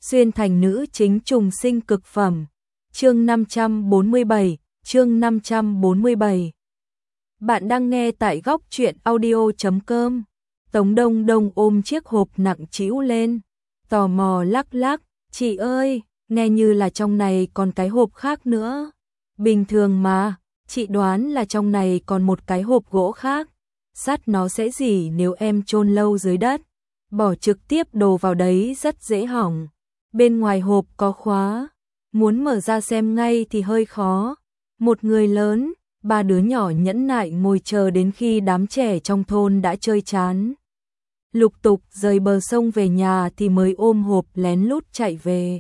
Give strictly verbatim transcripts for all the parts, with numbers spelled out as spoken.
xuyên thành nữ chính trùng sinh cực phẩm. Chương năm trăm bốn mươi bảy, chương năm trăm bốn mươi bảy. Bạn đang nghe tại góc truyện audio chấm com. Tống Đông Đông ôm chiếc hộp nặng trĩu lên, tò mò lắc lắc, "Chị ơi, nghe như là trong này còn cái hộp khác nữa." "Bình thường mà, chị đoán là trong này còn một cái hộp gỗ khác. Sắt nó sẽ rỉ nếu em chôn lâu dưới đất. Bỏ trực tiếp đồ vào đấy rất dễ hỏng. Bên ngoài hộp có khóa, muốn mở ra xem ngay thì hơi khó." Một người lớn, ba đứa nhỏ nhẫn nại ngồi chờ đến khi đám trẻ trong thôn đã chơi chán, lục tục rời bờ sông về nhà thì mới ôm hộp lén lút chạy về.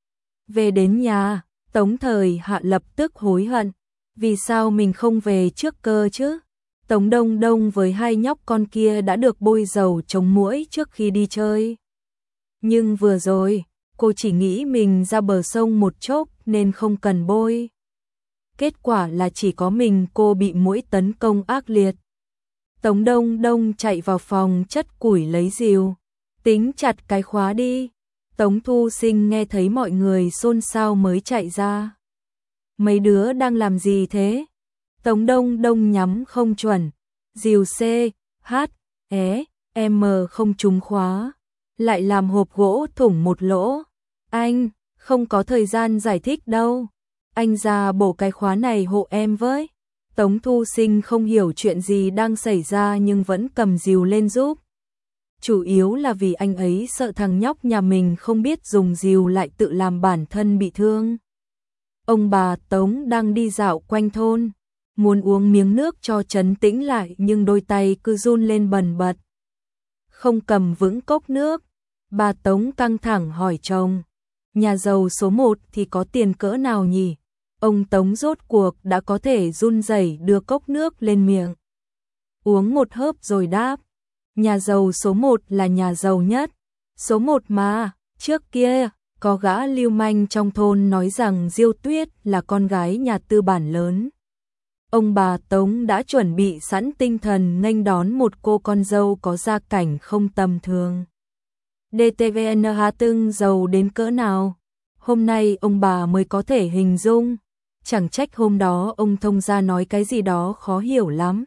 Về đến nhà, Tống Thời Hạ lập tức hối hận, vì sao mình không về trước cơ chứ? Tống Đông Đông với hai nhóc con kia đã được bôi dầu chống muỗi trước khi đi chơi. Nhưng vừa rồi, cô chỉ nghĩ mình ra bờ sông một chốc nên không cần bôi. Kết quả là chỉ có mình cô bị muỗi tấn công ác liệt. Tống Đông Đông chạy vào phòng chất củi lấy rìu, tính chặt cái khóa đi. Tống Thu Sinh nghe thấy mọi người xôn xao mới chạy ra. "Mấy đứa đang làm gì thế?" Tống Đông Đông nhắm không chuẩn, rìu C, H, E, M không trúng khóa, lại làm hộp gỗ thủng một lỗ. "Anh, không có thời gian giải thích đâu. Anh ra bổ cái khóa này hộ em với." Tống Thu Sinh không hiểu chuyện gì đang xảy ra nhưng vẫn cầm rìu lên giúp. Chủ yếu là vì anh ấy sợ thằng nhóc nhà mình không biết dùng rìu lại tự làm bản thân bị thương. Ông bà Tống đang đi dạo quanh thôn, muốn uống miếng nước cho trấn tĩnh lại nhưng đôi tay cứ run lên bần bật, không cầm vững cốc nước. Bà Tống căng thẳng hỏi chồng, "Nhà giàu số một thì có tiền cỡ nào nhỉ?" Ông Tống rốt cuộc đã có thể run rẩy đưa cốc nước lên miệng, uống một hớp rồi đáp, "Nhà giàu số một là nhà giàu nhất. Số một mà, trước kia có gã lưu manh trong thôn nói rằng Diêu Tuyết là con gái nhà tư bản lớn." Ông bà Tống đã chuẩn bị sẵn tinh thần nghênh đón một cô con dâu có gia cảnh không tầm thường. đê tê vê en hát từng giàu đến cỡ nào, hôm nay ông bà mới có thể hình dung. Chẳng trách hôm đó ông thông gia nói cái gì đó khó hiểu lắm.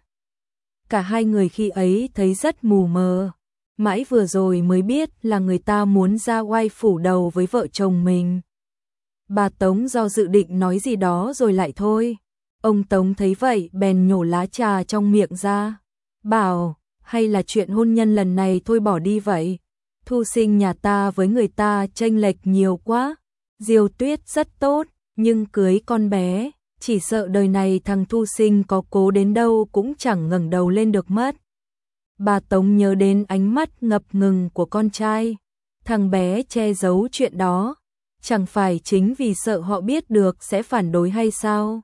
Cả hai người khi ấy thấy rất mù mờ, mãi vừa rồi mới biết là người ta muốn ra oai phủ đầu với vợ chồng mình. Bà Tống do dự định nói gì đó rồi lại thôi. Ông Tống thấy vậy bèn nhổ lá trà trong miệng ra, bảo, "Hay là chuyện hôn nhân lần này thôi bỏ đi vậy. Thu Sinh nhà ta với người ta chênh lệch nhiều quá. Diêu Tuyết rất tốt, nhưng cưới con bé, chỉ sợ đời này thằng Thu Sinh có cố đến đâu cũng chẳng ngẩng đầu lên được mất." Bà Tống nhớ đến ánh mắt ngập ngừng của con trai. Thằng bé che giấu chuyện đó, chẳng phải chính vì sợ họ biết được sẽ phản đối hay sao?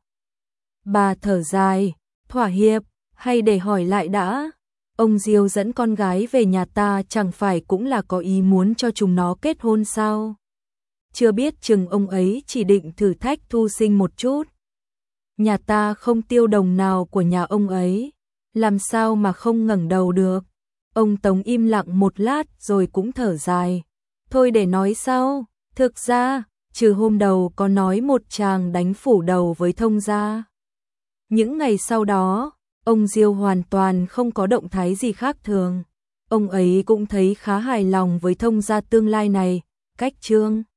Bà thở dài, "Thỏa hiệp, hay để hỏi lại đã. Ông Diêu dẫn con gái về nhà ta chẳng phải cũng là có ý muốn cho chúng nó kết hôn sao? Chưa biết chừng ông ấy chỉ định thử thách Thu Sinh một chút. Nhà ta không tiêu đồng nào của nhà ông ấy, làm sao mà không ngẩng đầu được." Ông Tống im lặng một lát rồi cũng thở dài, "Thôi để nói sau. Thực ra, trừ hôm đầu có nói một chàng đánh phủ đầu với thông gia. Những ngày sau đó, ông Diêu hoàn toàn không có động thái gì khác thường. Ông ấy cũng thấy khá hài lòng với thông gia tương lai này, cách Trương